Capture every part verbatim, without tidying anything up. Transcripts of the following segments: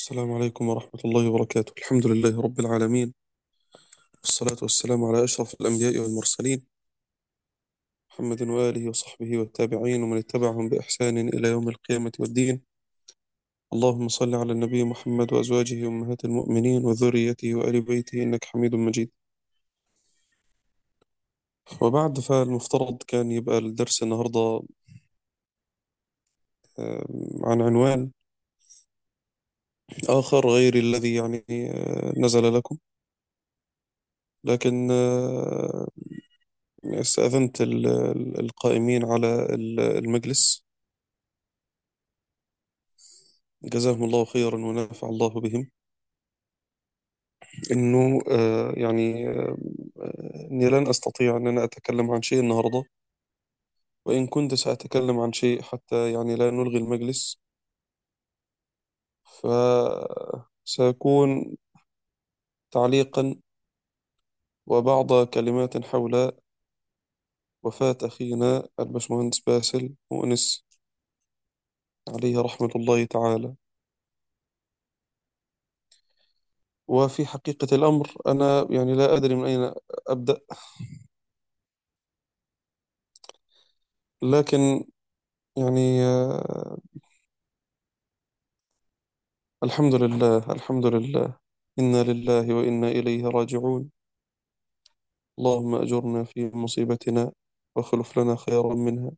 السلام عليكم ورحمة الله وبركاته. الحمد لله رب العالمين، والصلاة والسلام على أشرف الأنبياء والمرسلين، محمد وآله وصحبه والتابعين ومن اتبعهم بإحسان إلى يوم القيامة والدين. اللهم صل على النبي محمد وأزواجه أمهات المؤمنين وذريته وآل بيته إنك حميد مجيد. وبعد، فالمفترض كان يبقى الدرس النهاردة آه، عن عنوان آخر غير الذي يعني آه، نزل لكم، لكن آه، استأذنت ال- ال- القائمين على ال- المجلس، جزاهم الله خيرا ونفع الله بهم، إنه آه، يعني آه، آه، إني لن أستطيع أن أنا أتكلم عن شيء النهاردة، وإن كنت سأتكلم عن شيء حتى يعني لا نلغي المجلس، فسيكون تعليقا وبعض كلمات حول وفاة أخينا البشمهندس باسل مؤنس عليه رحمة الله تعالى. وفي حقيقة الأمر أنا يعني لا أدري من أين أبدأ، لكن يعني آه، الحمد لله الحمد لله، إنا لله وإنا إليه راجعون. اللهم أجرنا في مصيبتنا واخلف لنا خيرا منها،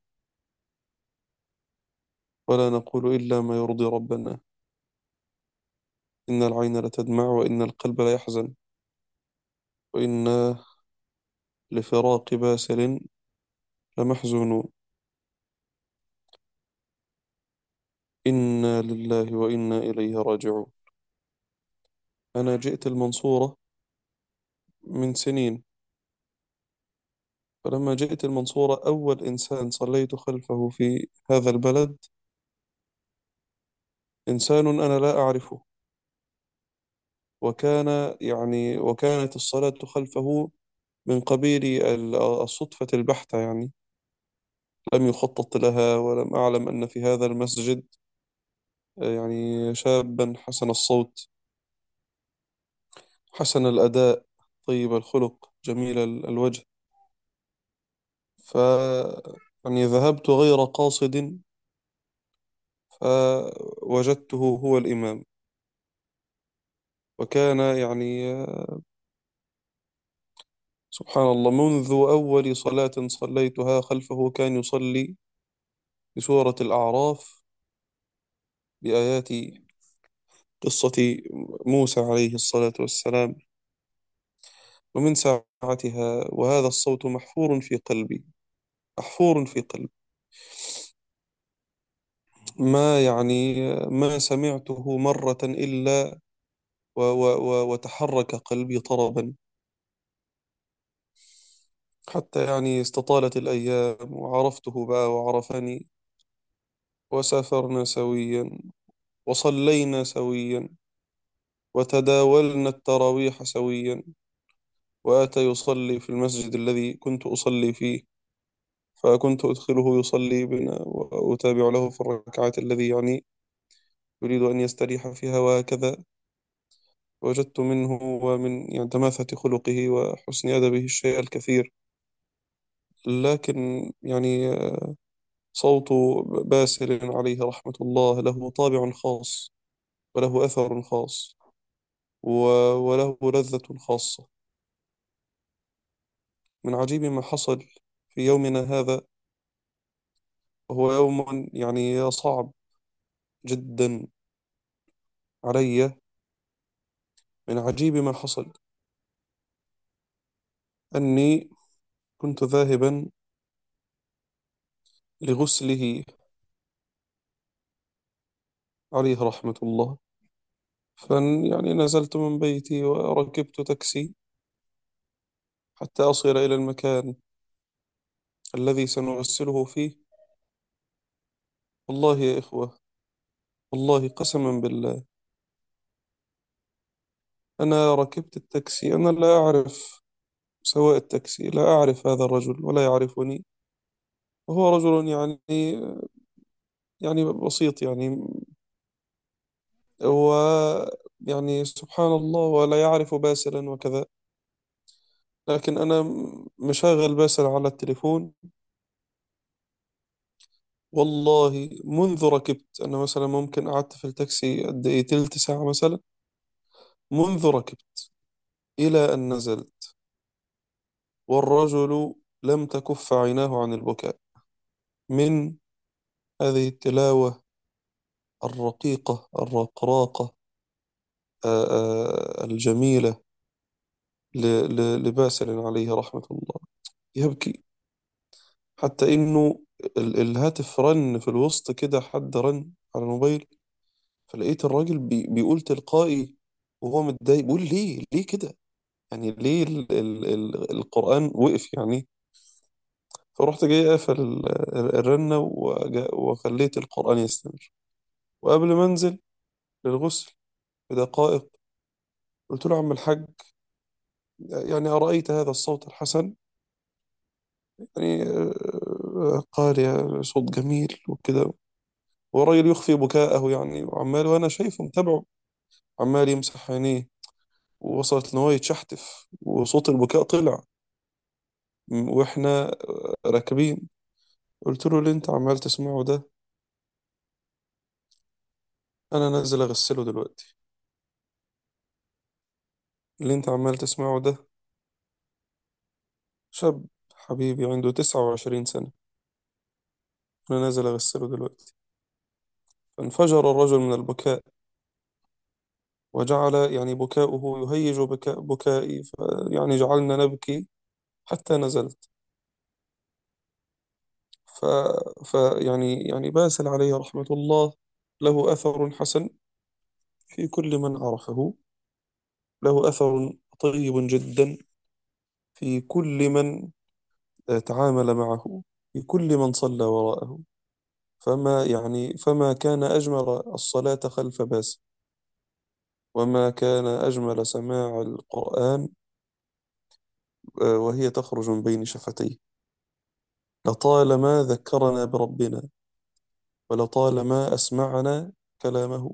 ولا نقول إلا ما يرضي ربنا. إن العين لتدمع وإن القلب ليحزن، وإنا لفراق باسل لمحزونون. إنا لله وإنا إليه راجعون. أنا جئت المنصورة من سنين، فلما جئت المنصورة أول إنسان صليت خلفه في هذا البلد إنسان أنا لا أعرفه، وكان يعني وكانت الصلاة خلفه من قبيل ال- الصدفة البحتة، يعني لم يخطط لها، ولم أعلم أن في هذا المسجد آه، يعني شابا حسن الصوت، حسن الأداء، طيب الخلق، جميل ال- الوجه. ف يعني ذهبت غير قاصد، فوجدته هو الإمام. وكان يعني آه، سبحان الله، منذ أول صلاة صليتها خلفه كان يصلي بسورة الأعراف بآيات قصة موسى عليه الصلاة والسلام. ومن ساعتها وهذا الصوت محفور في قلبي، محفور في قلبي. ما يعني ما سمعته مرة إلا و و و وتحرك قلبي طربا، حتى يعني استطالت الأيام وعرفته بقى وعرفني، وسافرنا سويا وصلينا سويا وتداولنا التراويح سويا، وأتى يصلي في المسجد الذي كنت أصلي فيه، فكنت أدخله يصلي بنا وأتابع له في الركعات الذي يعني يريد أن يستريح فيها، وهكذا وجدت منه ومن يعني دماثة خلقه وحسن أدبه الشيء الكثير. لكن يعني صوت باسل عليه رحمة الله له طابع خاص، وله أثر خاص، و- وله لذة خاصة. من عجيب ما حصل في يومنا هذا، وهو يوم يعني صعب جدا علي. من عجيب ما حصل أني كنت ذاهبا لغسله عليه رحمة الله، فن يعني نزلت من بيتي وركبت تاكسي حتى أصل إلى المكان الذي سنغسله فيه. والله يا إخوة، والله قسما بالله، أنا ركبت التاكسي، أنا لا أعرف سواق التاكسي، لا أعرف هذا الرجل ولا يعرفني، وهو رجل يعني يعني بسيط، يعني هو يعني سبحان الله ولا يعرف باسلا وكذا. لكن أنا م- مشغل باسل على التليفون. والله منذ ركبت أنا مثلا، ممكن قعدت في التاكسي قد إيه، تلت ساعة مثلا، منذ ركبت إلى أن نزلت، والرجل لم تكف عيناه عن البكاء من هذه التلاوة الرقيقة الرقراقة، آه، آه، الجميلة ل- ل- لباسل عليه رحمة الله. يبكي حتى إنه ال- الهاتف رن في الوسط كده، حد رن على الموبايل، فلقيت الراجل بي بيقول تلقائي وهو متضايق، بيقول ليه ليه كده، يعني ليه ال ال ال القرآن وقف يعني. فرحت جاي قافل ال- الرنة وجا- وخليت القرآن يستمر. وقبل ما أنزل للغسل بدقائق قلت له: عم الحاج، يعني أرأيت هذا الصوت الحسن؟ يعني آه، قال: يا صوت جميل وكده. والراجل يخفي بكاءه يعني، وعمال وأنا شايفه متابعه، عمال يمسح عينيه، ووصلت إن هو يتشحتف وصوت البكاء طلع م- وإحنا راكبين. قلت له: اللي أنت عمال تسمعه ده أنا نازل أغسله دلوقتي. اللي أنت عمال تسمعه ده شاب حبيبي عنده تسعة وعشرين سنة، أنا نازل أغسله دلوقتي. فانفجر الرجل من البكاء، وجعل يعني بكاؤه يهيج بكاء بكائي، يعني جعلنا نبكي حتى نزلت. ف... ف يعني يعني باسل عليه رحمة الله له أثر حسن في كل من عرفه، له أثر طيب جدا في كل من تعامل معه، في كل من صلى وراءه. فما يعني فما كان أجمل الصلاة خلف باسل، وما كان أجمل سماع القرآن آه، وهي تخرج من بين شفتيه. لطالما ذكرنا بربنا، ولطالما أسمعنا كلامه.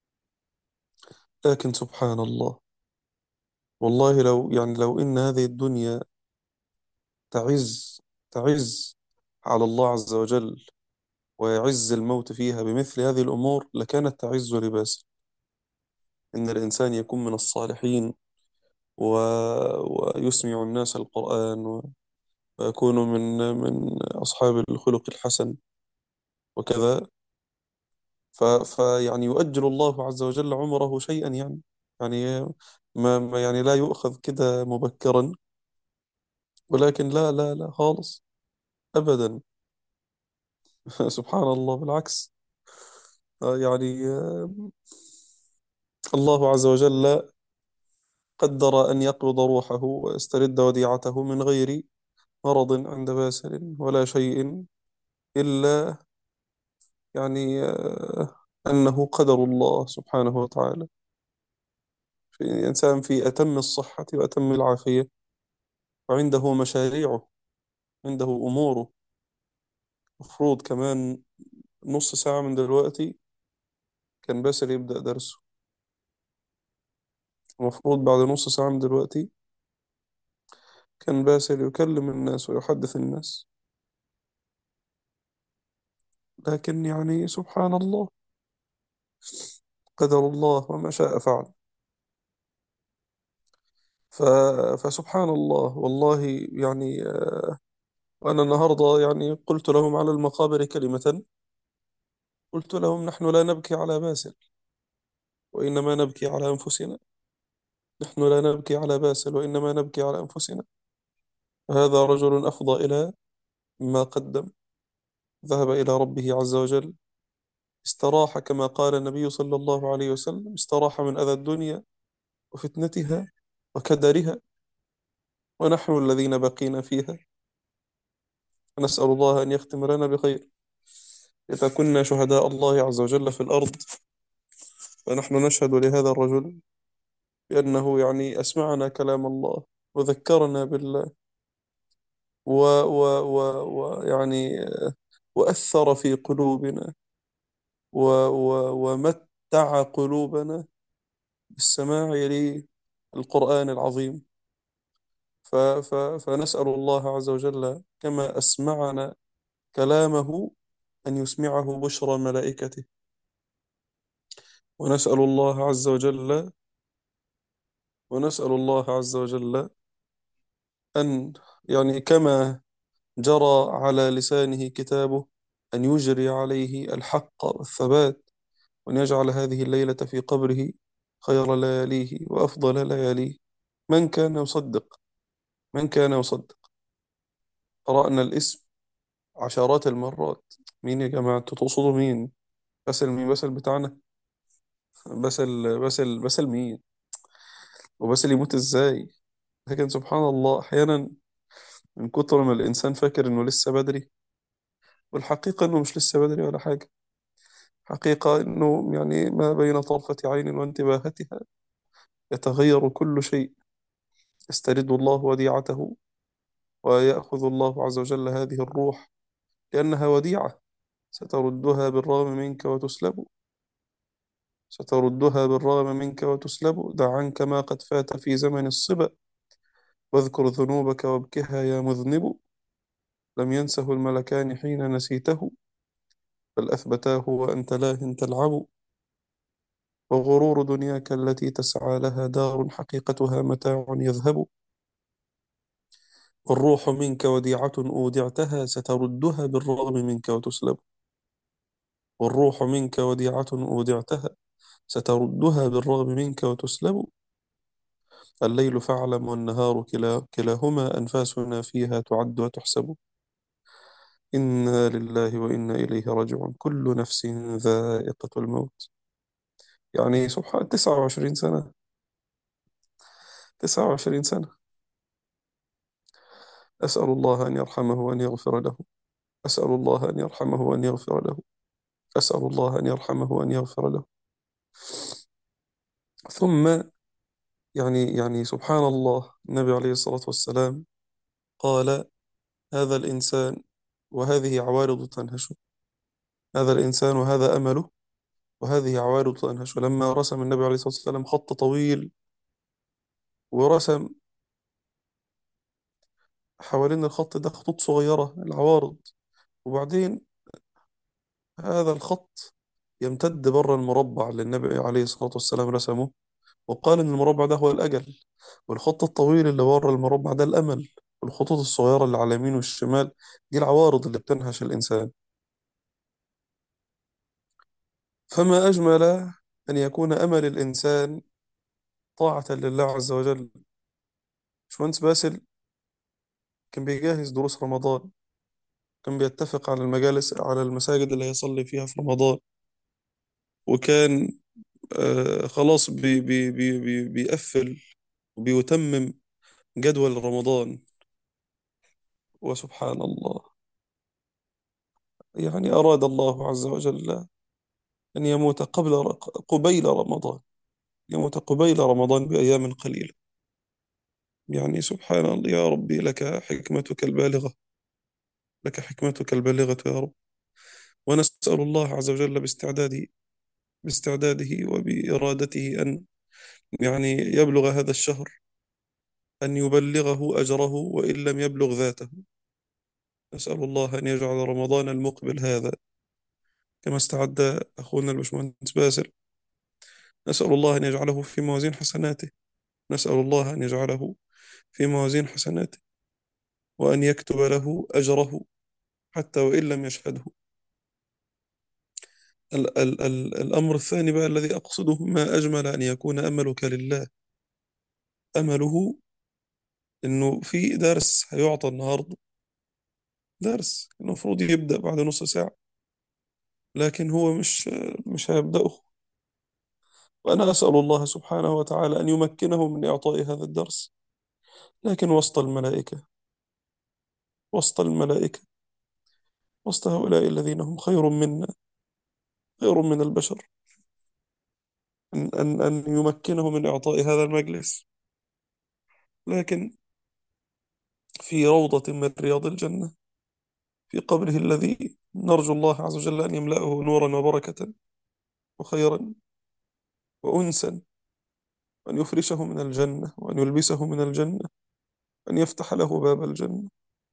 لكن سبحان الله، والله لو يعني لو إن هذه الدنيا تعز تعز على الله عز وجل، ويعز الموت فيها بمثل هذه الأمور، لكانت تعز لباسل. إن الإنسان يكون من الصالحين و... ويسمع الناس القرآن و... ويكون من من أصحاب الخلق الحسن وكذا. ف... فيعني يؤجل الله عز وجل عمره شيئا يعني، يعني ما ما- يعني لا يؤخذ كده مبكرا. ولكن لا لا لا خالص، أبدا. سبحان الله، بالعكس. آه، يعني آه، الله عز وجل قدر أن يقبض روحه ويسترد وديعته من غير مرض عند باسل ولا شيء، إلا يعني آه، أنه قدر الله سبحانه وتعالى. في إنسان في أتم الصحة وأتم العافية، وعنده مشاريعه، عنده أموره. مفروض كمان نص ساعة من دلوقتي كان باسل يبدأ درسه، المفروض بعد نص ساعة من دلوقتي كان باسل يكلم الناس ويحدث الناس. لكن يعني سبحان الله، قدر الله وما شاء فعل. ف... فسبحان الله والله. يعني أنا النهاردة يعني قلت لهم على المقابر كلمة، قلت لهم: نحن لا نبكي على باسل، وإنما نبكي على أنفسنا. نحن لا نبكي على باسل، وإنما نبكي على أنفسنا. هذا رجل أفضى إلى ما قدم، ذهب إلى ربه عز وجل، استراح كما قال النبي صلى الله عليه وسلم: استراح من أذى الدنيا وفتنتها وكدرها، ونحن الذين بقينا فيها. نسأل الله أن يختم لنا بخير. إذا كنا شهداء الله عز وجل في الأرض، فنحن نشهد لهذا الرجل بأنه يعني أسمعنا كلام الله وذكرنا بالله و و و ويعني وأثر في قلوبنا و و ومت دعا قلوبنا بالسماع للقرآن العظيم. ف ف فنسأل الله عز وجل كما أسمعنا كلامه أن يسمعه بشرى ملائكته. ونسأل الله عز وجل ونسأل الله عز وجل أن يعني كما جرى على لسانه كتابه أن يجري عليه الحق والثبات، وأن يجعل هذه الليلة في قبره خير لياليه وأفضل لياليه. من كان يصدق من كان يصدق قرأنا الاسم عشرات المرات. مين يا جماعة؟ انتوا تقصدوا مين؟ باسل مين؟ باسل بتاعنا؟ باسل باسل باسل مين؟ وباسل يموت ازاي؟ لكن سبحان الله أحيانا من كتر ما الإنسان فاكر إنه لسه بدري، والحقيقة إنه مش لسه بدري ولا حاجة. حقيقة إنه يعني ما بين طرفة عين وانتباهتها يتغير كل شيء. يسترد الله وديعته ويأخذ الله عز وجل هذه الروح لأنها وديعة، ستردها بالرغم منك وتسلب. ستردها بالرغم منك وتسلب. دع عنك ما قد فات في زمن الصبا، واذكر ذنوبك وابكها يا مذنب. لم ينسه الملكان حين نسيته، بل أثبتاه وأنت لاهٍ تلعب. وغرور دنياك التي تسعى لها دار حقيقتها متاع يذهب. والروح منك وديعة أودعتها، ستردها بالرغم منك وتسلب. والروح منك وديعة أودعتها، ستردها بالرغم منك وتسلب. الليل فاعلم والنهار كلا كلاهما أنفاسنا فيها تعد وتحسب. إنا لله وإنا إليه راجعون. كل نفس ذائقة الموت. يعني سبحان تسعة وعشرين سنة. تسعة وعشرين سنة. أسأل الله أن يرحمه وأن يغفر له. أسأل الله أن يرحمه وأن يغفر له. أسأل الله أن يرحمه وأن يغفر له. ثم يعني يعني سبحان الله، النبي عليه الصلاة والسلام قال: هذا الإنسان وهذه عوارض تنهشه. هذا الإنسان وهذا أمله، وهذه عوارض تنهشه. لما رسم النبي عليه الصلاة والسلام خط طويل، ورسم حوالين الخط ده خطوط صغيرة، العوارض. وبعدين هذا الخط يمتد بره المربع اللي النبي عليه الصلاة والسلام رسمه، وقال إن المربع ده هو الأجل، والخط الطويل اللي بره المربع ده الأمل، والخطوط الصغيرة اللي على اليمين والشمال دي العوارض اللي بتنهش الإنسان. فما أجمل أن يكون أمل الإنسان طاعة لله عز وجل. باشمهندس باسل كان بيجهز دروس رمضان، كان بيتفق على المجالس على المساجد اللي هيصلي فيها في رمضان، وكان آه خلاص بي بي بي بي بيقفل وبيتمم جدول رمضان. وسبحان الله، يعني أراد الله عز وجل أن يموت قبل قبيل رمضان، يموت قبيل رمضان بأيام قليلة. يعني سبحان الله، يا ربي لك حكمتك البالغة، لك حكمتك البالغة يا رب. ونسأل الله عز وجل باستعداده باستعداده وبإرادته أن يعني يبلغ هذا الشهر، أن يبلغه أجره وإن لم يبلغ ذاته. نسأل الله أن يجعل رمضان المقبل هذا كما استعد أخونا البشمهندس باسل، نسأل الله أن يجعله في موازين حسناته. نسأل الله أن يجعله في موازين حسناته، وأن يكتب له أجره حتى وإن لم يشهده. ال ال ال الأمر الثاني بقى الذي أقصده: ما أجمل أن يكون أملك لله. أمله إنه في درس هيعطى النهاردة، درس المفروض يبدأ بعد نص ساعة، لكن هو مش مش هيبدأه. وأنا أسأل الله سبحانه وتعالى أن يمكنه من إعطاء هذا الدرس، لكن وسط الملائكة، وسط الملائكة، وسط هؤلاء الذين هم خير منا، خير من البشر، أن أن أن يمكنه من إعطاء هذا المجلس، لكن في روضة من رياض الجنة، في قبره الذي نرجو الله عز وجل أن يملأه نورا وبركة وخيرا. وأنسا، وأن يفرشه من الجنة، وأن يلبسه من الجنة، أن يفتح له باب الجنة.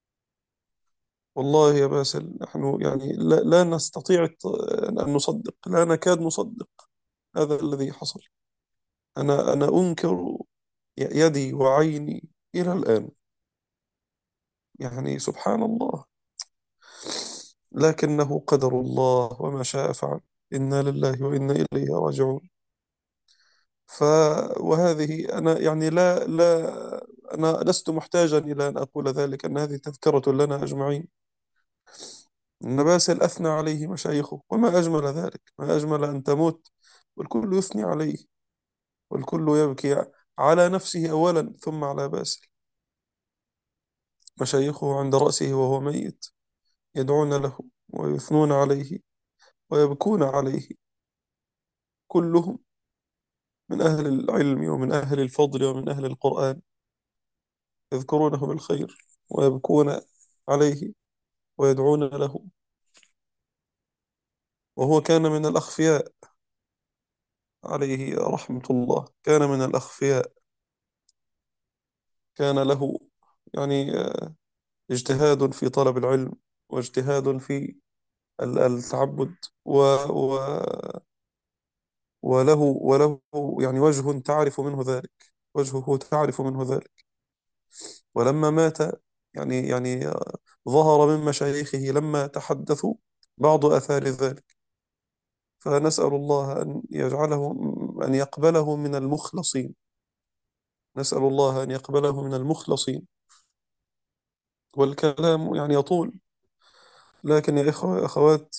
والله يا باسل، نحن يعني لا, لا نستطيع الت- أن نصدق، لا نكاد نصدق هذا الذي حصل. أنا أنا أنكر يدي وعيني إلى الآن. يعني سبحان الله، لكنه قدر الله وما شاء فعل. إنا لله وإنا إليه راجعون. ف وهذه أنا يعني لا لا أنا لست محتاجا إلى أن أقول ذلك، أن هذه تذكرة لنا أجمعين. أن باسل أثنى عليه مشايخه، وما أجمل ذلك، ما أجمل أن تموت والكل يثني عليه، والكل يبكي على نفسه أولا ثم على باسل. مشايخه عند رأسه وهو ميت يدعون له ويثنون عليه ويبكون عليه، كلهم من أهل العلم ومن أهل الفضل ومن أهل القرآن، يذكرونه بالخير ويبكون عليه ويدعون له. وهو كان من الأخفياء، عليه رحمة الله، كان من الأخفياء. كان له يعني اجتهاد في طلب العلم، واجتهاد في ال- التعبد، و و وله وله يعني وجه تعرف منه ذلك، وجهه تعرف منه ذلك. ولما مات يعني يعني ظهر من مشايخه لما تحدثوا بعض آثار ذلك. فنسأل الله أن يجعله، أن يقبله من المخلصين. نسأل الله أن يقبله من المخلصين. والكلام يعني يطول، لكن يا إخوة أخوات،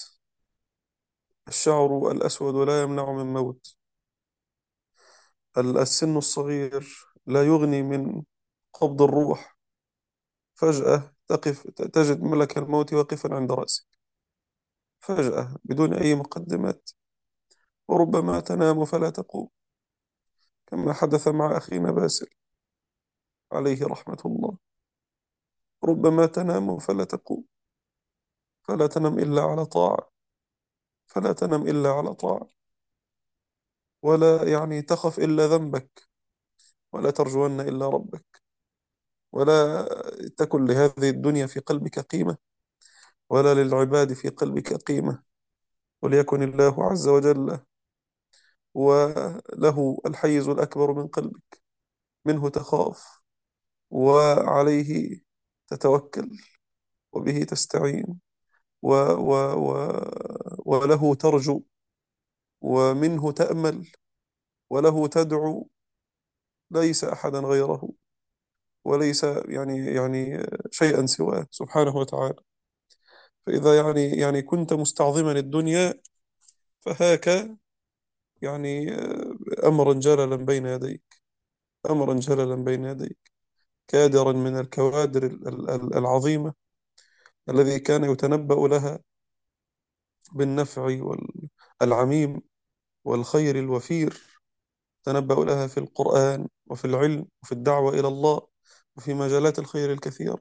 الشعر الأسود لا يمنع من موت. ال- السن الصغير لا يغني من قبض الروح. فجأة تقف تجد ملك الموت واقفا عند رأسك، فجأة بدون أي مقدمات. وربما تنام فلا تقوم، كما حدث مع أخينا باسل عليه رحمة الله. ربما تنام فلا تقوم، فلا تنم إلا على طاعة، فلا تنم إلا على طاعة، ولا يعني تخف إلا ذنبك، ولا ترجون إلا ربك، ولا تكن لهذه الدنيا في قلبك قيمة، ولا للعباد في قلبك قيمة. وليكن الله عز وجل وله الحيز الأكبر من قلبك، منه تخاف، وعليه تتوكل، وبه تستعين، و و و وله ترجو، ومنه تأمل، وله تدعو. ليس أحدا غيره، وليس يعني يعني شيئا سواه سبحانه وتعالى. فإذا يعني يعني كنت مستعظما الدنيا، فهاك يعني أمرا جللا بين يديك، أمرا جللا بين يديك. كادرا من الكوادر ال- ال- العظيمة، الذي كان يتنبأ لها بالنفع والعميم والخير الوفير، تنبأ لها في القرآن وفي العلم وفي الدعوة إلى الله وفي مجالات الخير الكثيرة.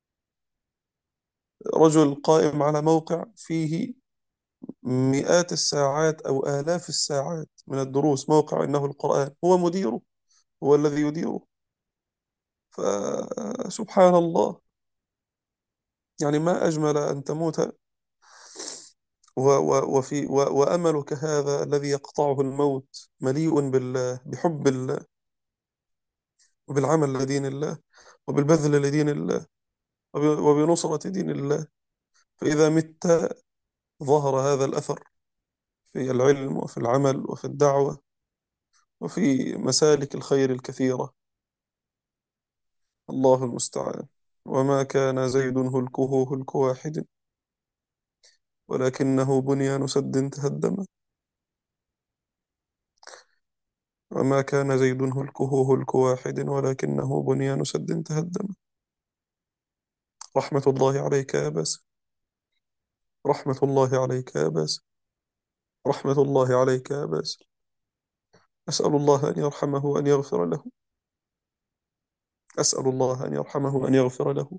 رجل قائم على موقع فيه مئات الساعات أو آلاف الساعات من الدروس، موقع إنه القرآن، هو مديره، هو الذي يديره. فسبحان الله، يعني ما أجمل أن تموت و و وفي و وأملك هذا الذي يقطعه الموت مليء بالله، بحب الله، وبالعمل لدين الله، وبالبذل لدين الله، وب- وبنصرة دين الله. فإذا مت ظهر هذا الأثر في العلم وفي العمل وفي الدعوة وفي مسالك الخير الكثيرة. الله المستعان. وما كان زيد هلكه هلك واحد، ولكنه بنيان سد تهدم. وما كان زيد هلكه هلك واحد، ولكنه بنيان سد تهدم. رحمة الله عليك يا باسم، رحمة الله عليك يا باسم، رحمة الله عليك يا باسم. أسأل الله أن يرحمه وأن يغفر له. أسأل الله أن يرحمه وأن يغفر له،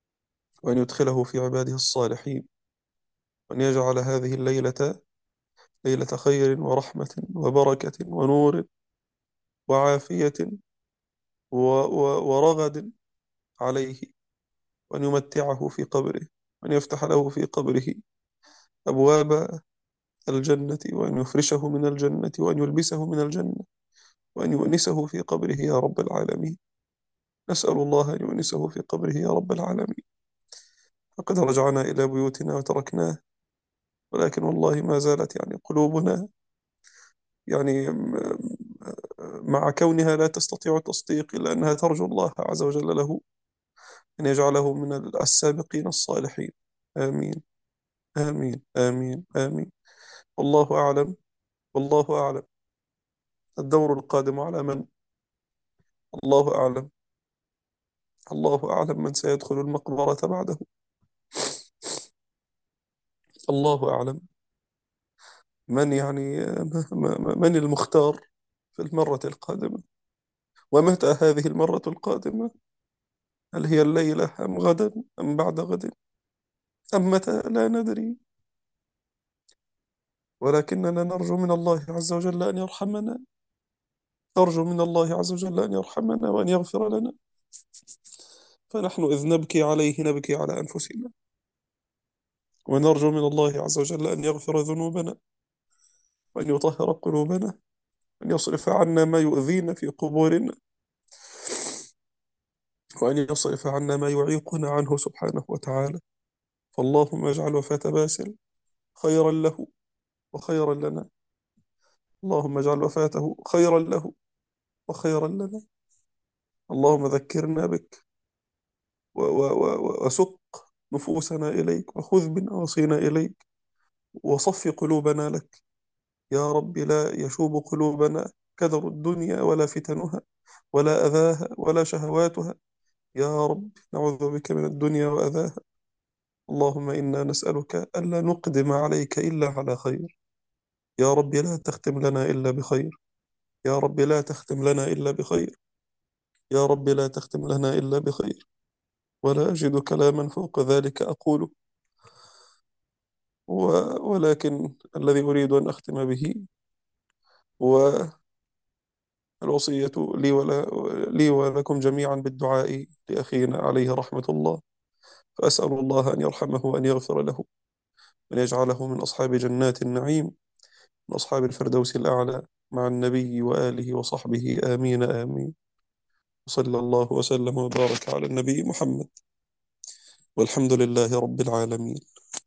وأن يدخله في عباده الصالحين، وأن يجعل هذه الليلة ليلة خير ورحمة وبركة ونور وعافية و و ورغد عليه، وأن يمتعه في قبره، وأن يفتح له في قبره أبواب الجنة، وأن يفرشه من الجنة، وأن يلبسه من الجنة، وأن يؤنسه في قبره يا رب العالمين. نسأل الله أن يؤنسه في قبره يا رب العالمين. فقد رجعنا إلى بيوتنا وتركناه، ولكن والله ما زالت يعني قلوبنا يعني م- مع كونها لا تستطيع التصديق إلا أنها ترجو الله عز وجل له أن يجعله من السابقين الصالحين. آمين آمين آمين آمين. والله أعلم. والله أعلم. الدور القادم على من؟ الله أعلم. الله أعلم من سيدخل المقبرة بعده. الله أعلم من يعني م- م- من المختار في المرة القادمة. ومتى هذه المرة القادمة؟ هل هي الليلة أم غدا أم بعد غد أم متى؟ لا ندري، ولكننا نرجو من الله عز وجل أن يرحمنا. نرجو من الله عز وجل أن يرحمنا وأن يغفر لنا. فنحن إذ نبكي عليه نبكي على أنفسنا، ونرجو من الله عز وجل أن يغفر ذنوبنا، وأن يطهر قلوبنا، وأن يصرف عنا ما يؤذينا في قبورنا، وأن يصرف عنا ما يعيقنا عنه سبحانه وتعالى. فاللهم اجعل وفاة باسل خيرا له وخيرا لنا. اللهم اجعل وفاته خيرا له وخيرا لنا. اللهم ذكرنا بك و- و- و- وسق نفوسنا إليك، وخذ بنواصينا إليك، وصف قلوبنا لك يا رب. لا يشوب قلوبنا كدر الدنيا ولا فتنها ولا أذاها ولا شهواتها يا رب. نعوذ بك من الدنيا وأذاها. اللهم إنا نسألك ألا نقدم عليك إلا على خير. يا رب لا تختم لنا إلا بخير. يا رب لا تختم لنا إلا بخير. يا رب لا تختم لنا إلا بخير. ولا أجد كلاما فوق ذلك أقوله، و... ولكن الذي أريد أن أختم به هو الوصية لي ولا لي ولكم جميعا بالدعاء لأخينا عليه رحمة الله. فأسأل الله أن يرحمه وأن يغفر له، وأن يجعله من أصحاب جنات النعيم، من أصحاب الفردوس الأعلى مع النبي وآله وصحبه. آمين آمين. صلى الله وسلم وبارك على النبي محمد، والحمد لله رب العالمين.